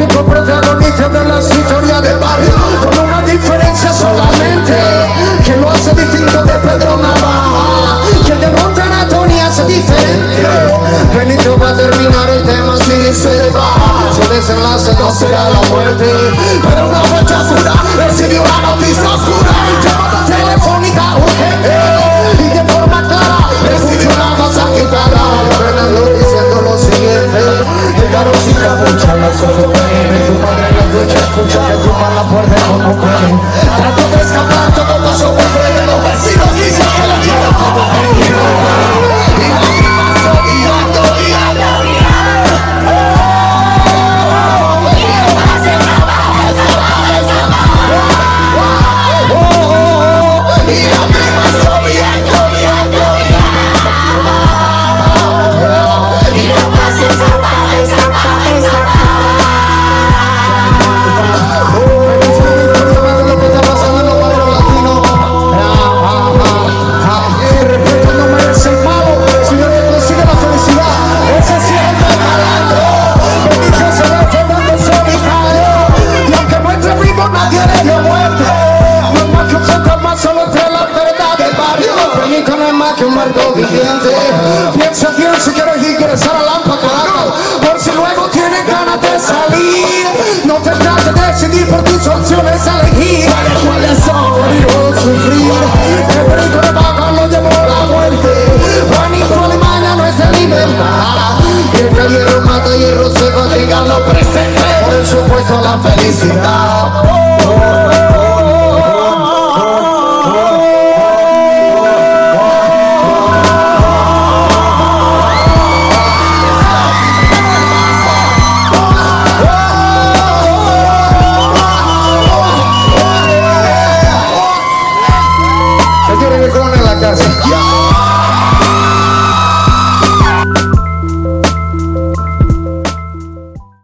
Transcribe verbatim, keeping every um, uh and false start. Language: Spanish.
típico protagonista de las historias de barrio, con una diferencia solamente, que lo hace distinto de Pedro Navaja, que de Montana Tony hace diferente. Benito va a terminar el tema si se va, su desenlace no será la muerte, pero una fecha oscura recibió una noticia oscura, llamada telefónica urgente, y de forma clara recibió una cosa quitada, Fernando diciendo lo siguiente: llegaron sin capucha, las solo ven, tu madre en la ducha escucha que tumban la puerta como pueden, trato de escapar, todo pasó por frente, los vecinos dicen que la tierra como peligro, y lágrimas odiando, odiando, que un muerto viviente. Piensa bien si quieres ingresar a la empacada, por si luego tienes ganas de salir. No te trates de decidir por tus opciones a elegir cuáles son o sufrir. El grito de vaca lo llevó a la muerte. Juanito Alemania no es de libertad, y el que hierro mata hierro se va a lo presente, por supuesto la felicidad.